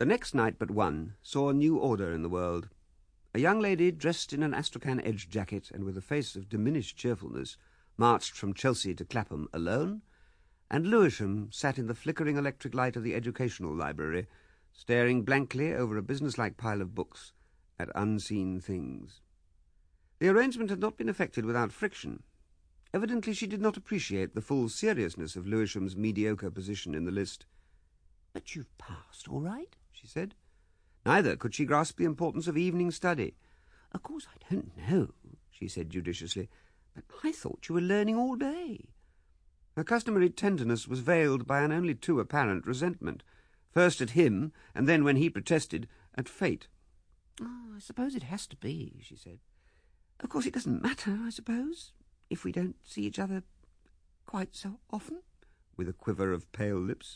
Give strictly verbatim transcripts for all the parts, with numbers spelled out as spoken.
The next night but one saw a new order in the world. A young lady dressed in an Astrakhan-edged jacket and with a face of diminished cheerfulness marched from Chelsea to Clapham alone, and Lewisham sat in the flickering electric light of the educational library, staring blankly over a businesslike pile of books at unseen things. The arrangement had not been effected without friction. Evidently she did not appreciate the full seriousness of Lewisham's mediocre position in the list. "But you've passed, all right?" she said. Neither could she grasp the importance of evening study. "Of course I don't know," she said judiciously, "but I thought you were learning all day." Her customary tenderness was veiled by an only too apparent resentment, first at him, and then, when he protested, at fate. "Oh, I suppose it has to be," she said. "Of course it doesn't matter, I suppose, if we don't see each other quite so often," with a quiver of pale lips.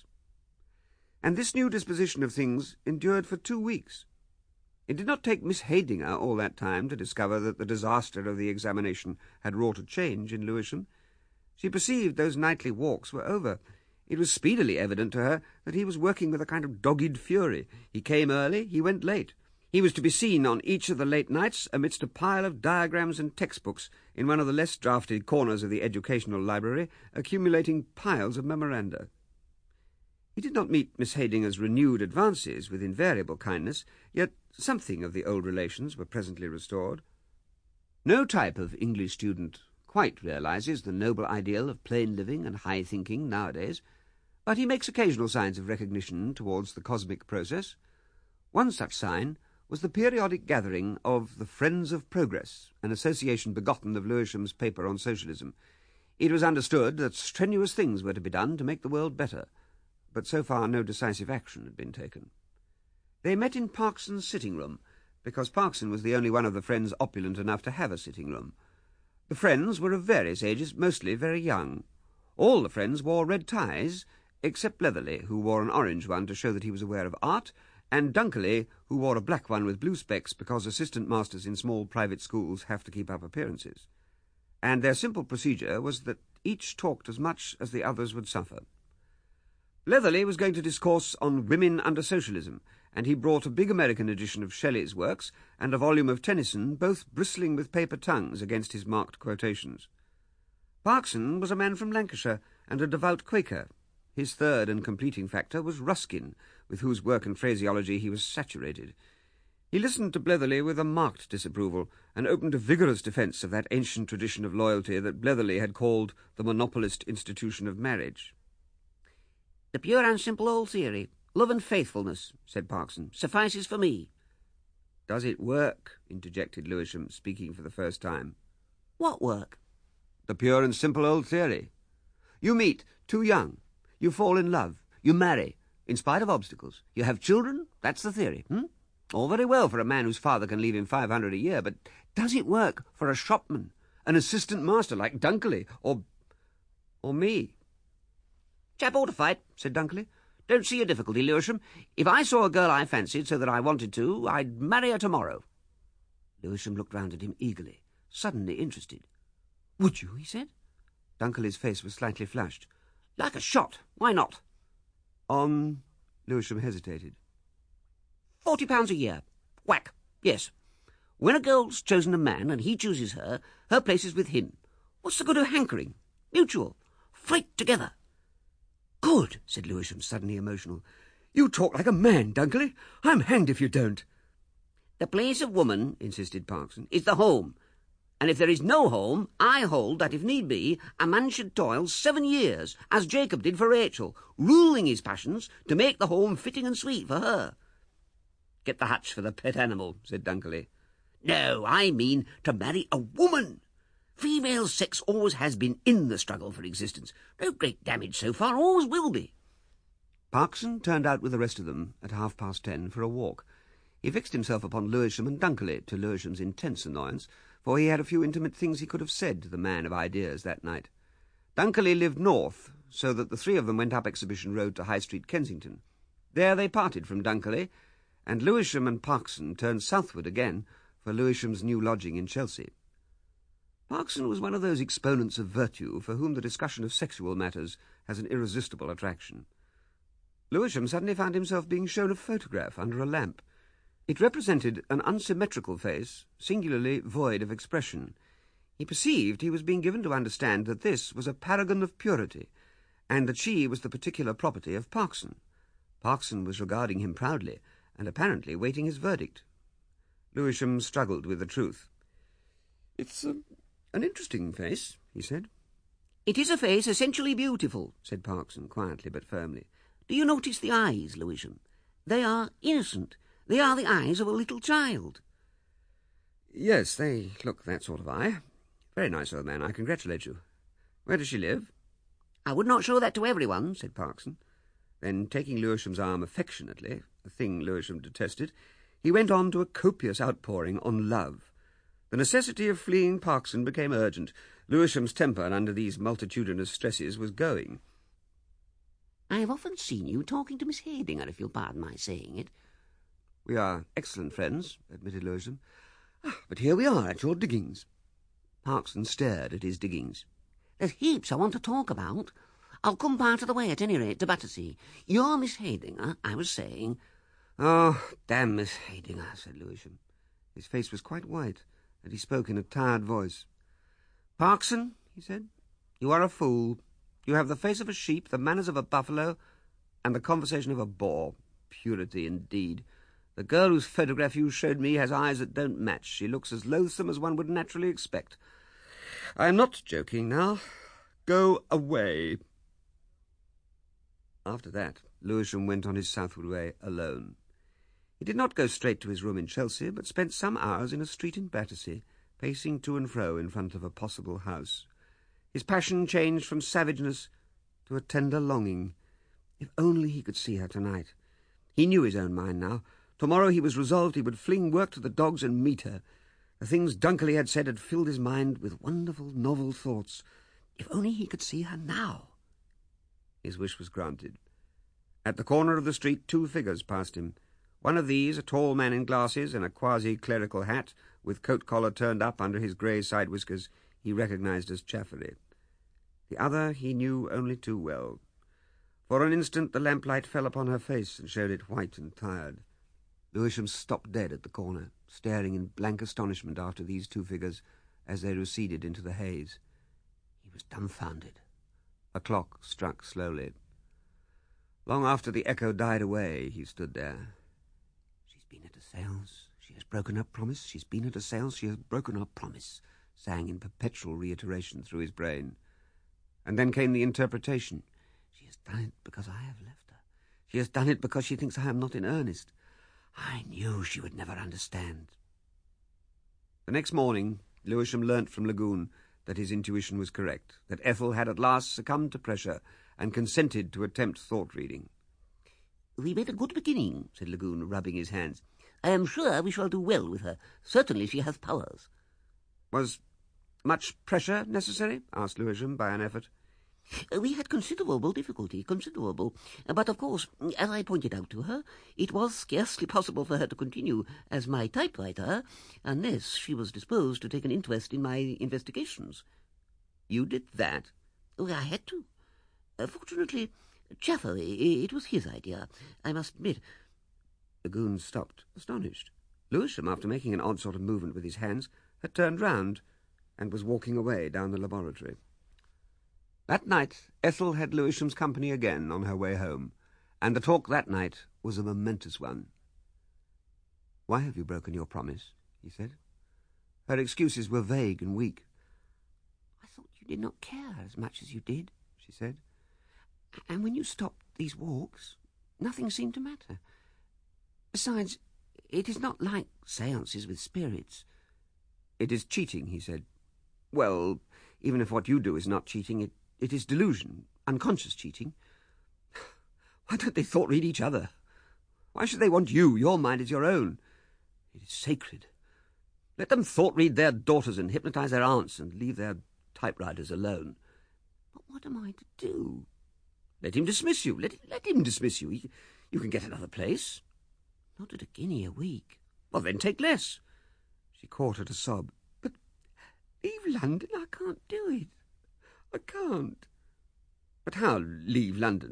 And this new disposition of things endured for two weeks. It did not take Miss Heydinger all that time to discover that the disaster of the examination had wrought a change in Lewisham. She perceived those nightly walks were over. It was speedily evident to her that he was working with a kind of dogged fury. He came early, he went late. He was to be seen on each of the late nights amidst a pile of diagrams and textbooks in one of the less drafted corners of the educational library, accumulating piles of memoranda. He did not meet Miss Heydinger's renewed advances with invariable kindness, yet something of the old relations were presently restored. No type of English student quite realizes the noble ideal of plain living and high thinking nowadays, but he makes occasional signs of recognition towards the cosmic process. One such sign was the periodic gathering of the Friends of Progress, an association begotten of Lewisham's paper on socialism. It was understood that strenuous things were to be done to make the world better, but so far no decisive action had been taken. They met in Parkson's sitting-room, because Parkson was the only one of the Friends opulent enough to have a sitting-room. The Friends were of various ages, mostly very young. All the Friends wore red ties, except Leatherly, who wore an orange one to show that he was aware of art, and Dunkerley, who wore a black one with blue specks because assistant masters in small private schools have to keep up appearances. And their simple procedure was that each talked as much as the others would suffer. Leatherly was going to discourse on women under socialism, and he brought a big American edition of Shelley's works and a volume of Tennyson, both bristling with paper tongues against his marked quotations. Parkson was a man from Lancashire and a devout Quaker. His third and completing factor was Ruskin, with whose work and phraseology he was saturated. He listened to Bletherley with a marked disapproval, and opened a vigorous defence of that ancient tradition of loyalty that Bletherley had called the monopolist institution of marriage. "The pure and simple old theory, love and faithfulness," said Parkson, "suffices for me." "Does it work?" interjected Lewisham, speaking for the first time. "What work?" "The pure and simple old theory. You meet, too young. You fall in love. You marry, in spite of obstacles. You have children. That's the theory. Hmm? All very well for a man whose father can leave him five hundred a year, but does it work for a shopman, an assistant master like Dunkerley, or... or me?" "Chap ought to fight," said Dunkerley. "Don't see a difficulty, Lewisham. If I saw a girl I fancied so that I wanted to, I'd marry her tomorrow." Lewisham looked round at him eagerly, suddenly interested. "Would you?" he said. Dunkerley's face was slightly flushed. "Like a shot. Why not?" "On..." Lewisham hesitated. Forty pounds a year. Whack. Yes. When a girl's chosen a man and he chooses her, her place is with him. What's the good of hankering? Mutual. Fight together." "Good," said Lewisham, suddenly emotional. "You talk like a man, Dunkerley. I'm hanged if you don't." "The place of woman," insisted Parkson, "is the home. And if there is no home, I hold that, if need be, a man should toil seven years, as Jacob did for Rachel, ruling his passions to make the home fitting and sweet for her." "Get the hatch for the pet animal," said Dunkerley. "No, I mean to marry a woman. Female sex always has been in the struggle for existence. No great damage so far, always will be." Parkson turned out with the rest of them at half past ten for a walk. He fixed himself upon Lewisham and Dunkerley, to Lewisham's intense annoyance, for he had a few intimate things he could have said to the man of ideas that night. Dunkerley lived north, so that the three of them went up Exhibition Road to High Street, Kensington. There they parted from Dunkerley, and Lewisham and Parkson turned southward again for Lewisham's new lodging in Chelsea. Parkson was one of those exponents of virtue for whom the discussion of sexual matters has an irresistible attraction. Lewisham suddenly found himself being shown a photograph under a lamp. It represented an unsymmetrical face, singularly void of expression. He perceived he was being given to understand that this was a paragon of purity, and that she was the particular property of Parkson. Parkson was regarding him proudly, and apparently waiting his verdict. Lewisham struggled with the truth. "It's uh, an interesting face," he said. "It is a face essentially beautiful," said Parkson, quietly but firmly. "Do you notice the eyes, Lewisham? They are innocent. They are the eyes of a little child." "Yes, they look that sort of eye. Very nice, old man. I congratulate you. Where does she live?" "I would not show that to everyone," said Parkson. Then, taking Lewisham's arm affectionately, a thing Lewisham detested, he went on to a copious outpouring on love. The necessity of fleeing Parkson became urgent. Lewisham's temper under these multitudinous stresses was going. "I have often seen you talking to Miss Heydinger, if you'll pardon my saying it." "We are excellent friends," admitted Lewisham. "Ah, but here we are at your diggings." Parkson stared at his diggings. "There's heaps I want to talk about. I'll come part of the way, at any rate, to Battersea. You're Miss Heydinger, I was saying." "Oh, damn Miss Heydinger," said Lewisham. His face was quite white, and he spoke in a tired voice. "Parkson," he said, "you are a fool. You have the face of a sheep, the manners of a buffalo, and the conversation of a boar. Purity, indeed. The girl whose photograph you showed me has eyes that don't match. She looks as loathsome as one would naturally expect. I am not joking now. Go away." After that, Lewisham went on his southward way alone. He did not go straight to his room in Chelsea, but spent some hours in a street in Battersea, pacing to and fro in front of a possible house. His passion changed from savageness to a tender longing. If only he could see her tonight. He knew his own mind now. Tomorrow he was resolved he would fling work to the dogs and meet her. The things Dunkley had said had filled his mind with wonderful, novel thoughts. If only he could see her now. His wish was granted. At the corner of the street two figures passed him. One of these, a tall man in glasses and a quasi-clerical hat, with coat-collar turned up under his grey side-whiskers, he recognized as Chaffery. The other he knew only too well. For an instant the lamplight fell upon her face and showed it white and tired. Lewisham stopped dead at the corner, staring in blank astonishment after these two figures as they receded into the haze. He was dumbfounded. A clock struck slowly. Long after the echo died away, he stood there. "She's been at a séance. She has broken her promise. She's been at a séance. She has broken her promise," sang in perpetual reiteration through his brain. And then came the interpretation. "She has done it because I have left her. She has done it because she thinks I am not in earnest. I knew she would never understand." The next morning, Lewisham learnt from Lagoon that his intuition was correct, that Ethel had at last succumbed to pressure and consented to attempt thought-reading. "We made a good beginning," said Lagoon, rubbing his hands. "I am sure we shall do well with her. Certainly she has powers." "Was much pressure necessary?" asked Lewisham by an effort. "We had considerable difficulty, considerable. But, of course, as I pointed out to her, it was scarcely possible for her to continue as my typewriter unless she was disposed to take an interest in my investigations." "You did that?" "Oh, I had to. Uh, fortunately, Chaffery, it was his idea, I must admit." Lagoon stopped, astonished. Lewisham, after making an odd sort of movement with his hands, had turned round and was walking away down the laboratory. That night Ethel had Lewisham's company again on her way home, and the talk that night was a momentous one. "Why have you broken your promise?" he said. Her excuses were vague and weak. "I thought you did not care as much as you did," she said. "And when you stopped these walks, nothing seemed to matter. Besides, it is not like séances with spirits." "It is cheating," he said. "Well, even if what you do is not cheating, it, it is delusion, unconscious cheating. Why don't they thought-read each other? Why should they want you? Your mind is your own. It is sacred. Let them thought-read their daughters and hypnotize their aunts and leave their typewriters alone." "But what am I to do?" "Let him dismiss you. Let, let him dismiss you. You, you can get another place." "Not at a guinea a week." "Well, then take less." She caught at a sob. "But leave London? I can't do it. I can't." "But how leave London?"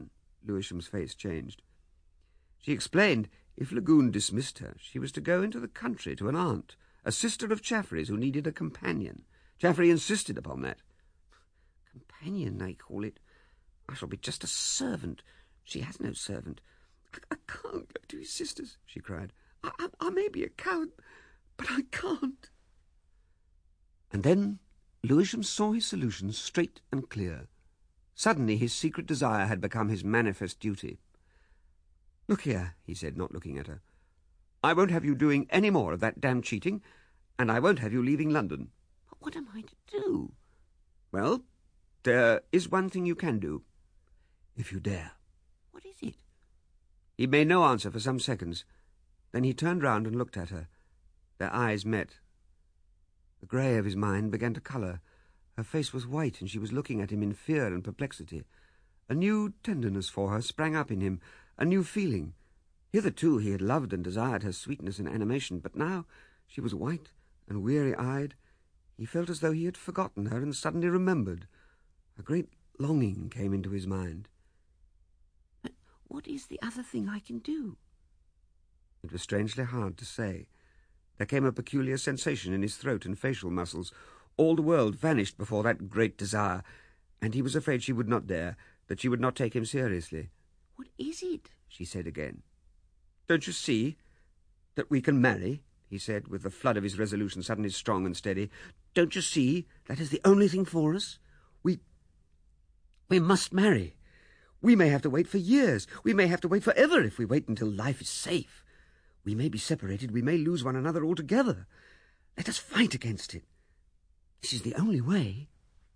Lewisham's face changed. She explained if Lagoon dismissed her, she was to go into the country to an aunt, a sister of Chaffrey's who needed a companion. Chaffrey insisted upon that. Companion, they call it. I shall be just a servant. She has no servant. I, I can't go to his sister's, she cried. I, I, I may be a coward, but I can't. And then Lewisham saw his solution straight and clear. Suddenly his secret desire had become his manifest duty. "Look here," he said, not looking at her. "I won't have you doing any more of that damned cheating, and I won't have you leaving London." "But what am I to do?" "Well, there is one thing you can do, if you dare." "What is it?" He made no answer for some seconds. Then he turned round and looked at her. Their eyes met. The grey of his mind began to colour. Her face was white, and she was looking at him in fear and perplexity. A new tenderness for her sprang up in him, a new feeling. Hitherto he had loved and desired her sweetness and animation, but now she was white and weary-eyed. He felt as though he had forgotten her and suddenly remembered. A great longing came into his mind. "But what is the other thing I can do?" It was strangely hard to say. There came a peculiar sensation in his throat and facial muscles. All the world vanished before that great desire, and he was afraid she would not dare, that she would not take him seriously. "What is it?" she said again. "Don't you see that we can marry?" he said, with the flood of his resolution suddenly strong and steady. "Don't you see that is the only thing for us? We... we must marry. We may have to wait for years. We may have to wait forever if we wait until life is safe. We may be separated. We may lose one another altogether. Let us fight against it. This is the only way."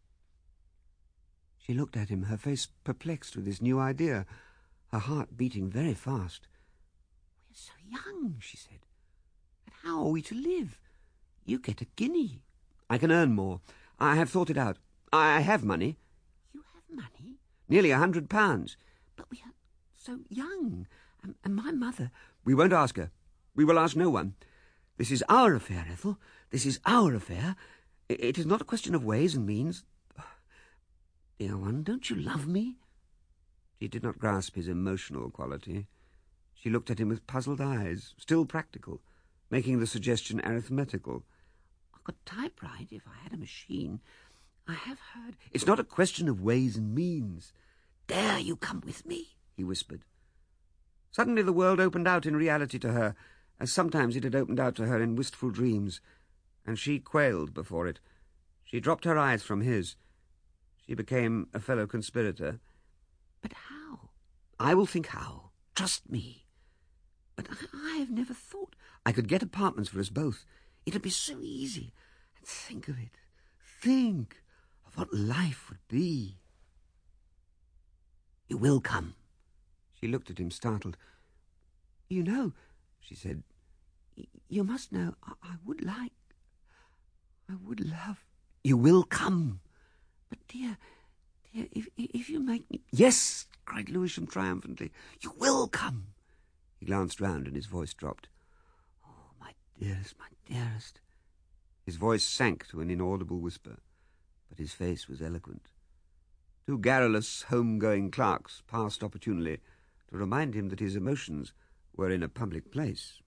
She looked at him, her face perplexed with this new idea, her heart beating very fast. "We're so young," she said. "And how are we to live? You get a guinea." "I can earn more. I have thought it out. I have money." "You have money?" "Nearly a hundred pounds." "But we are so young, and, and my mother—" "We won't ask her. We will ask no one. This is our affair, Ethel. This is our affair. It is not a question of ways and means. Dear one, don't you love me?" She did not grasp his emotional quality. She looked at him with puzzled eyes, still practical, making the suggestion arithmetical. "I could typewrite if I had a machine. I have heard—" "It's not a question of ways and means. Dare you come with me?" he whispered. Suddenly the world opened out in reality to her, as sometimes it had opened out to her in wistful dreams, and she quailed before it. She dropped her eyes from his. She became a fellow conspirator. "But how?" "I will think how. Trust me." "But I, I have never thought—" "I could get apartments for us both. It would be so easy. And think of it. Think of what life would be." "You will come." She looked at him, startled. "You know," she said, "you must know, I, I would like, I would love—" "You will come." "But, dear, dear, if, if you make me—" "Yes," cried Lewisham triumphantly, "you will come." He glanced round and his voice dropped. "Oh, my dearest, my dearest." His voice sank to an inaudible whisper, but his face was eloquent. Two garrulous, home-going clerks passed opportunely to remind him that his emotions were in a public place.